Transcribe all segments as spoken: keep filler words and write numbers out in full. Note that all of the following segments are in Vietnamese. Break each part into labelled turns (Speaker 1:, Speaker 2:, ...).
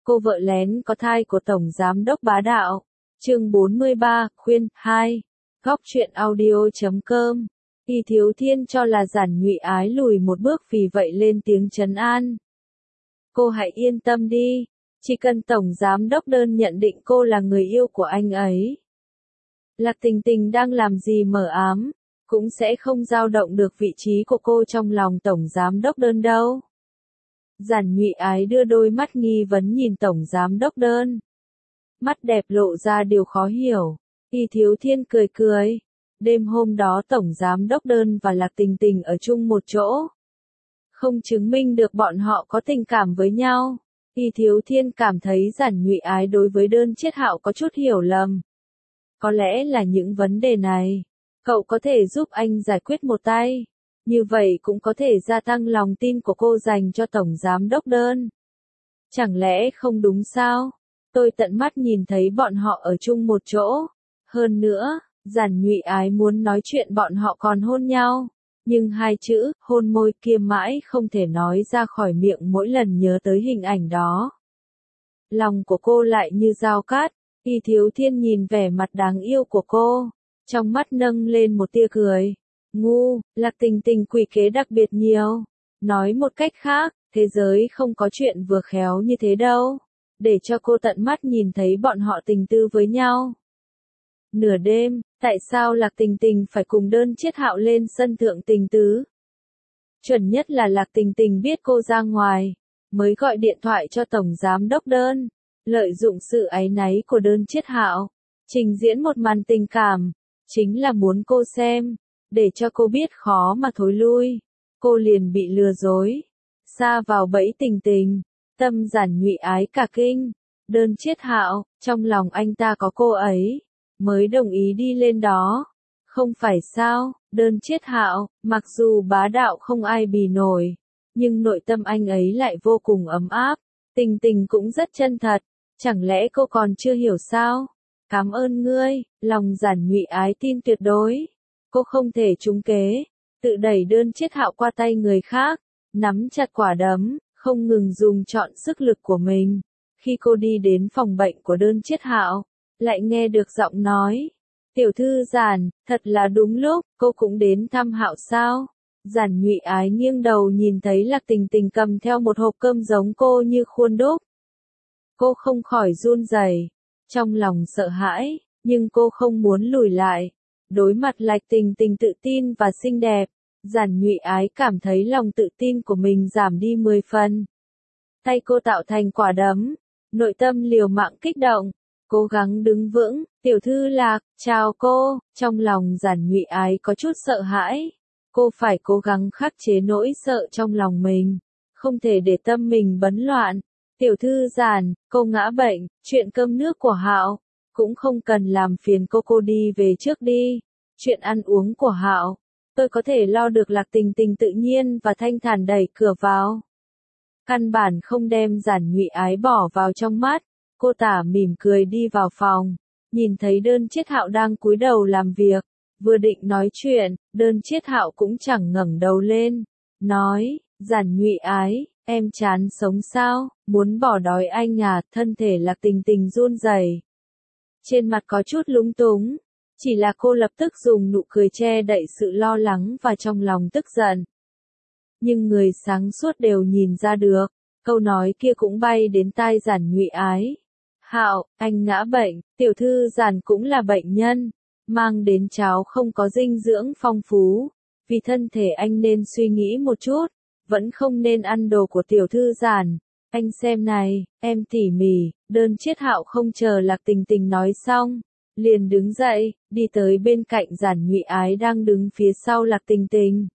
Speaker 1: Cô vợ lén có thai của Tổng Giám đốc bá đạo. Chương bốn mươi ba, khuyên, hai. Góc truyện audio chấm com. Y Thiếu Thiên cho là Giản Nhụy Ái lùi một bước vì vậy lên tiếng trấn an. Cô hãy yên tâm đi, chỉ cần Tổng Giám đốc đơn nhận định cô là người yêu của anh ấy. Lạc Tình Tình đang làm gì mờ ám, cũng sẽ không dao động được vị trí của cô trong lòng Tổng Giám đốc đơn đâu. Giản Nhụy Ái đưa đôi mắt nghi vấn nhìn Tổng Giám đốc đơn. Mắt đẹp lộ ra điều khó hiểu. Y Thiếu Thiên cười cười. Đêm hôm đó Tổng Giám đốc đơn và Lạc Tình Tình ở chung một chỗ. Không chứng minh được bọn họ có tình cảm với nhau. Y Thiếu Thiên cảm thấy Giản Nhụy Ái đối với đơn Chiết Hạo có chút hiểu lầm. Có lẽ là những vấn đề này, cậu có thể giúp anh giải quyết một tay. Như vậy cũng có thể gia tăng lòng tin của cô dành cho Tổng Giám đốc đơn. Chẳng lẽ không đúng sao? Tôi tận mắt nhìn thấy bọn họ ở chung một chỗ. Hơn nữa, Giản Nhụy Ái muốn nói chuyện bọn họ còn hôn nhau. Nhưng hai chữ, hôn môi kia mãi không thể nói ra khỏi miệng mỗi lần nhớ tới hình ảnh đó. Lòng của cô lại như dao cát. Y Thiếu Thiên nhìn vẻ mặt đáng yêu của cô. Trong mắt nâng lên một tia cười. Ngu, Lạc Tình Tình quỷ kế đặc biệt nhiều. Nói một cách khác, thế giới không có chuyện vừa khéo như thế đâu. Để cho cô tận mắt nhìn thấy bọn họ tình tư với nhau. Nửa đêm, tại sao Lạc Tình Tình phải cùng đơn Chiết Hạo lên sân thượng tình tứ? Chuẩn nhất là Lạc Tình Tình biết cô ra ngoài, mới gọi điện thoại cho Tổng Giám đốc đơn, lợi dụng sự áy náy của đơn Chiết Hạo, trình diễn một màn tình cảm, chính là muốn cô xem, để cho cô biết khó mà thối lui. Cô liền bị lừa dối, sa vào bẫy Tình Tình. Tâm Giản Nhụy Ái cả kinh. Đơn Chiết Hạo, trong lòng anh ta có cô ấy, mới đồng ý đi lên đó. Không phải sao? Đơn Chiết Hạo, mặc dù bá đạo không ai bì nổi, nhưng nội tâm anh ấy lại vô cùng ấm áp. Tình Tình cũng rất chân thật. Chẳng lẽ cô còn chưa hiểu sao? Cảm ơn ngươi. Lòng Giản Nhụy Ái tin tuyệt đối. Cô không thể trúng kế, tự đẩy đơn Chiết Hạo qua tay người khác, nắm chặt quả đấm, không ngừng dùng trọn sức lực của mình. Khi cô đi đến phòng bệnh của đơn Chiết Hạo, lại nghe được giọng nói. Tiểu thư Giản, thật là đúng lúc, cô cũng đến thăm Hạo sao? Giản Nhụy Ái nghiêng đầu nhìn thấy Lạc Tình Tình cầm theo một hộp cơm giống cô như khuôn đúc. Cô không khỏi run rẩy, trong lòng sợ hãi, nhưng cô không muốn lùi lại. Đối mặt Lạc Tình Tình tự tin và xinh đẹp, Giản Nhụy Ái cảm thấy lòng tự tin của mình giảm đi mười phần. Tay cô tạo thành quả đấm, nội tâm liều mạng kích động, cố gắng đứng vững. Tiểu thư Lạc, chào cô. Trong lòng Giản Nhụy Ái có chút sợ hãi, cô phải cố gắng khắc chế nỗi sợ trong lòng mình, không thể để tâm mình bấn loạn. Tiểu thư Giản, cô ngã bệnh, chuyện cơm nước của Hạo, cũng không cần làm phiền cô cô đi về trước đi. Chuyện ăn uống của Hạo, tôi có thể lo được. Lạc Tình Tình tự nhiên và thanh thản đẩy cửa vào. Căn bản không đem Giản Nhụy Ái bỏ vào trong mắt, cô tả mỉm cười đi vào phòng, nhìn thấy đơn Chiết Hạo đang cúi đầu làm việc, vừa định nói chuyện, đơn Chiết Hạo cũng chẳng ngẩng đầu lên, nói, Giản Nhụy Ái, em chán sống sao, muốn bỏ đói anh à? Thân thể Lạc Tình Tình run rẩy, trên mặt có chút lúng túng, chỉ là cô lập tức dùng nụ cười che đậy sự lo lắng và trong lòng tức giận. Nhưng người sáng suốt đều nhìn ra được, câu nói kia cũng bay đến tai Giản Nhụy Ái. Hạo, anh ngã bệnh, tiểu thư Giản cũng là bệnh nhân, mang đến cháo không có dinh dưỡng phong phú, vì thân thể anh nên suy nghĩ một chút, vẫn không nên ăn đồ của tiểu thư Giản. Anh xem này, em tỉ mỉ. Đơn Chiết Hạo không chờ Lạc Tình Tình nói xong, liền đứng dậy, đi tới bên cạnh Giản Nhụy Ái đang đứng phía sau Lạc Tình Tình.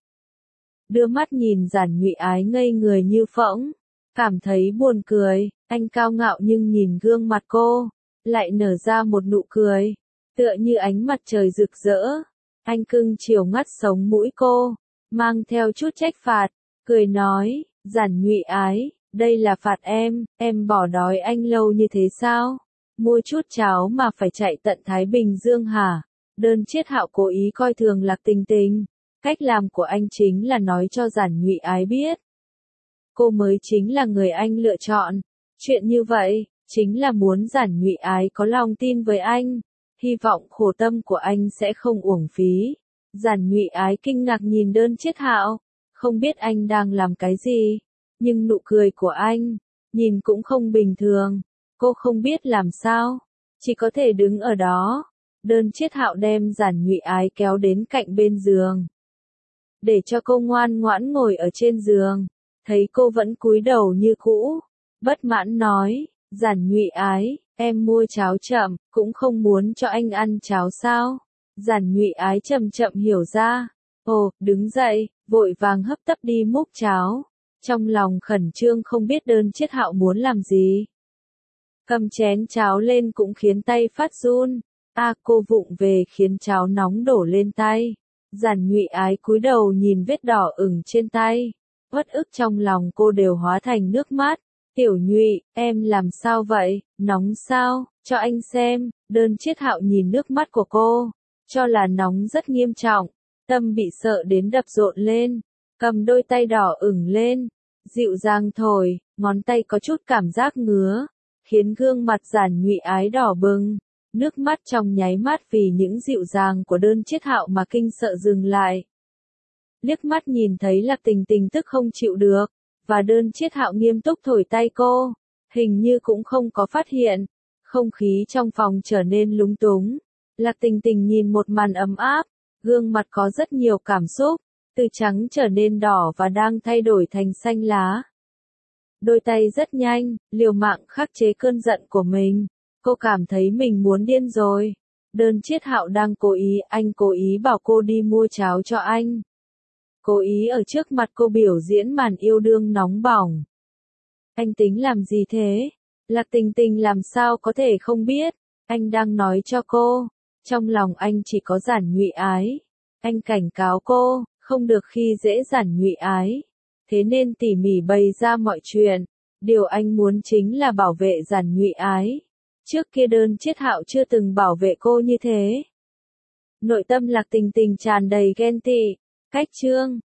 Speaker 1: Đưa mắt nhìn Giản Nhụy Ái ngây người như phỗng, cảm thấy buồn cười. Anh cao ngạo nhưng nhìn gương mặt cô, lại nở ra một nụ cười, tựa như ánh mặt trời rực rỡ. Anh cưng chiều ngắt sống mũi cô, mang theo chút trách phạt, cười nói, Giản Nhụy Ái, đây là phạt em, em bỏ đói anh lâu như thế sao? Mua chút cháo mà phải chạy tận Thái Bình Dương hả? Đơn Chiết Hạo cố ý coi thường Lạc Tình Tình. Cách làm của anh chính là nói cho Giản Nhụy Ái biết. Cô mới chính là người anh lựa chọn. Chuyện như vậy, chính là muốn Giản Nhụy Ái có lòng tin với anh, hy vọng khổ tâm của anh sẽ không uổng phí. Giản Nhụy Ái kinh ngạc nhìn Đơn Chiết Hạo, không biết anh đang làm cái gì, nhưng nụ cười của anh, nhìn cũng không bình thường, cô không biết làm sao, chỉ có thể đứng ở đó. Đơn Chiết Hạo đem Giản Nhụy Ái kéo đến cạnh bên giường, để cho cô ngoan ngoãn ngồi ở trên giường, thấy cô vẫn cúi đầu như cũ, bất mãn nói, Giản Nhụy Ái, em mua cháo chậm, cũng không muốn cho anh ăn cháo sao? Giản Nhụy Ái chậm chậm hiểu ra, ồ, đứng dậy, vội vàng hấp tấp đi múc cháo, trong lòng khẩn trương không biết Đơn Chiết Hạo muốn làm gì. Cầm chén cháo lên cũng khiến tay phát run, a cô vụng về khiến cháo nóng đổ lên tay. Giản Nhụy Ái cúi đầu nhìn vết đỏ ửng trên tay, uất ức trong lòng cô đều hóa thành nước mắt. Tiểu Nhụy, em làm sao vậy, nóng sao, cho anh xem. Đơn Chiết Hạo nhìn nước mắt của cô, cho là nóng rất nghiêm trọng, tâm bị sợ đến đập rộn lên, cầm đôi tay đỏ ửng lên, dịu dàng thổi, ngón tay có chút cảm giác ngứa, khiến gương mặt Giản Nhụy Ái đỏ bừng, nước mắt trong nháy mắt vì những dịu dàng của Đơn Chiết Hạo mà kinh sợ dừng lại. Liếc mắt nhìn thấy Lạc Tình Tình tức không chịu được, và Đơn Chiết Hạo nghiêm túc thổi tay cô, hình như cũng không có phát hiện, không khí trong phòng trở nên lúng túng. Lạc Tình Tình nhìn một màn ấm áp, gương mặt có rất nhiều cảm xúc, từ trắng trở nên đỏ và đang thay đổi thành xanh lá. Đôi tay rất nhanh, liều mạng khắc chế cơn giận của mình, cô cảm thấy mình muốn điên rồi. Đơn Chiết Hạo đang cố ý, anh cố ý bảo cô đi mua cháo cho anh. Cố ý ở trước mặt cô biểu diễn màn yêu đương nóng bỏng. Anh tính làm gì thế? Lạc Tình Tình làm sao có thể không biết, anh đang nói cho cô, trong lòng anh chỉ có Giản Nhụy Ái. Anh cảnh cáo cô, không được khi dễ Giản Nhụy Ái, thế nên tỉ mỉ bày ra mọi chuyện, điều anh muốn chính là bảo vệ Giản Nhụy Ái. Trước kia Đơn Chiết Hạo chưa từng bảo vệ cô như thế. Nội tâm Lạc Tình Tình tràn đầy ghen tị. Cách chương